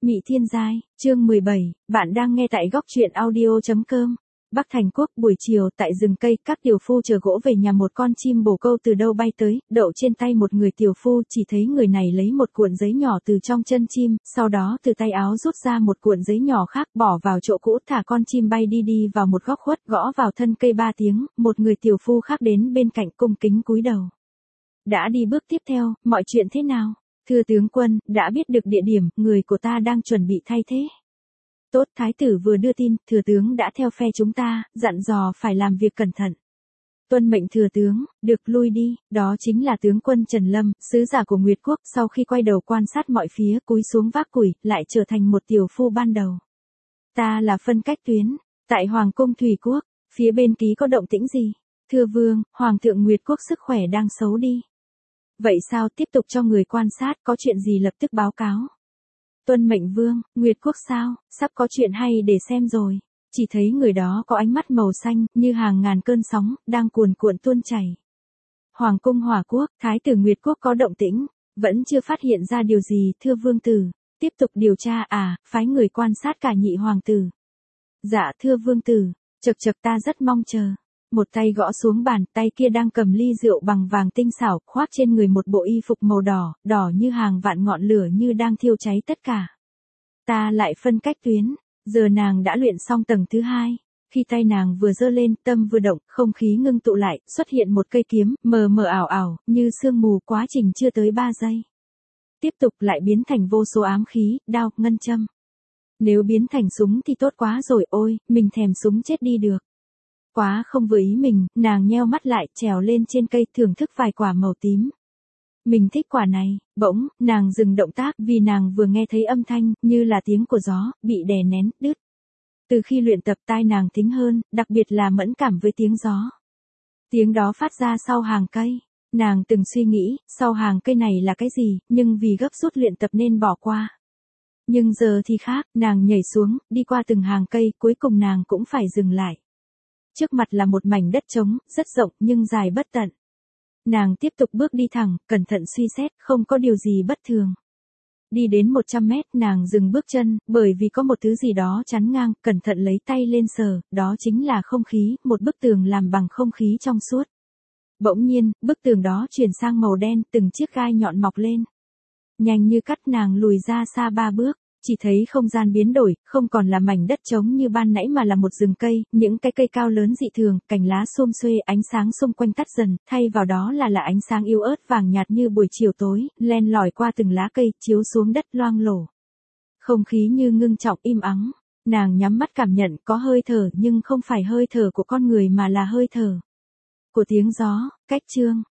Mị Thiên Giai, chương 17, bạn đang nghe tại góc truyện audio.com. Bắc Thành Quốc, buổi chiều, tại rừng cây, các tiểu phu chờ gỗ về nhà một con chim bồ câu từ đâu bay tới, đậu trên tay một người tiểu phu, chỉ thấy người này lấy một cuộn giấy nhỏ từ trong chân chim, sau đó từ tay áo rút ra một cuộn giấy nhỏ khác, bỏ vào chỗ cũ, thả con chim bay đi vào một góc khuất, gõ vào thân cây 3 tiếng, một người tiểu phu khác đến bên cạnh cung kính cúi đầu. Đã đi bước tiếp theo, mọi chuyện thế nào? Thưa tướng quân, đã biết được địa điểm, người của ta đang chuẩn bị thay thế. Tốt, thái tử vừa đưa tin, thừa tướng đã theo phe chúng ta, dặn dò phải làm việc cẩn thận. Tuân mệnh thừa tướng, được lui đi, đó chính là tướng quân Trần Lâm, sứ giả của Nguyệt Quốc, sau khi quay đầu quan sát mọi phía, cúi xuống vác củi, lại trở thành một tiểu phu ban đầu. Ta là phân cách tuyến, tại Hoàng cung Thủy Quốc, phía bên ký có động tĩnh gì? Thưa vương, Hoàng thượng Nguyệt Quốc sức khỏe đang xấu đi. Vậy sao, tiếp tục cho người quan sát, có chuyện gì lập tức báo cáo. Tuân mệnh vương, Nguyệt Quốc sao, sắp có chuyện hay để xem rồi. Chỉ thấy người đó có ánh mắt màu xanh, như hàng ngàn cơn sóng, đang cuồn cuộn tuôn chảy. Hoàng cung Hỏa Quốc, thái tử Nguyệt Quốc có động tĩnh, vẫn chưa phát hiện ra điều gì, thưa vương tử. Tiếp tục điều tra phái người quan sát cả nhị hoàng tử. Dạ thưa vương tử, chật ta rất mong chờ. Một tay gõ xuống bàn, tay kia đang cầm ly rượu bằng vàng tinh xảo, khoác trên người một bộ y phục màu đỏ, đỏ như hàng vạn ngọn lửa như đang thiêu cháy tất cả. Ta lại phân cách tuyến, giờ nàng đã luyện xong tầng thứ 2. Khi tay nàng vừa giơ lên, tâm vừa động, không khí ngưng tụ lại, xuất hiện một cây kiếm, mờ mờ ảo ảo, như sương mù, quá trình chưa tới 3 giây. Tiếp tục lại biến thành vô số ám khí, đao, ngân châm. Nếu biến thành súng thì tốt quá rồi, ôi, mình thèm súng chết đi được. Quá không vừa ý mình, nàng nheo mắt lại, trèo lên trên cây, thưởng thức vài quả màu tím. Mình thích quả này, bỗng, nàng dừng động tác, vì nàng vừa nghe thấy âm thanh, như là tiếng của gió, bị đè nén, đứt. Từ khi luyện tập tai nàng thính hơn, đặc biệt là mẫn cảm với tiếng gió. Tiếng đó phát ra sau hàng cây. Nàng từng suy nghĩ, sau hàng cây này là cái gì, nhưng vì gấp rút luyện tập nên bỏ qua. Nhưng giờ thì khác, nàng nhảy xuống, đi qua từng hàng cây, cuối cùng nàng cũng phải dừng lại. Trước mặt là một mảnh đất trống, rất rộng nhưng dài bất tận. Nàng tiếp tục bước đi thẳng, cẩn thận suy xét, không có điều gì bất thường. Đi đến 100 mét, nàng dừng bước chân, bởi vì có một thứ gì đó chắn ngang, cẩn thận lấy tay lên sờ, đó chính là không khí, một bức tường làm bằng không khí trong suốt. Bỗng nhiên, bức tường đó chuyển sang màu đen, từng chiếc gai nhọn mọc lên. Nhanh như cắt, nàng lùi ra xa 3 bước. Chỉ thấy không gian biến đổi, không còn là mảnh đất trống như ban nãy mà là một rừng cây, những cái cây cao lớn dị thường, cành lá xum xuê, ánh sáng xung quanh tắt dần, thay vào đó là ánh sáng yếu ớt vàng nhạt như buổi chiều tối, len lỏi qua từng lá cây, chiếu xuống đất loang lổ. Không khí như ngưng trọng im ắng, nàng nhắm mắt cảm nhận có hơi thở nhưng không phải hơi thở của con người mà là hơi thở của tiếng gió. Cách chương,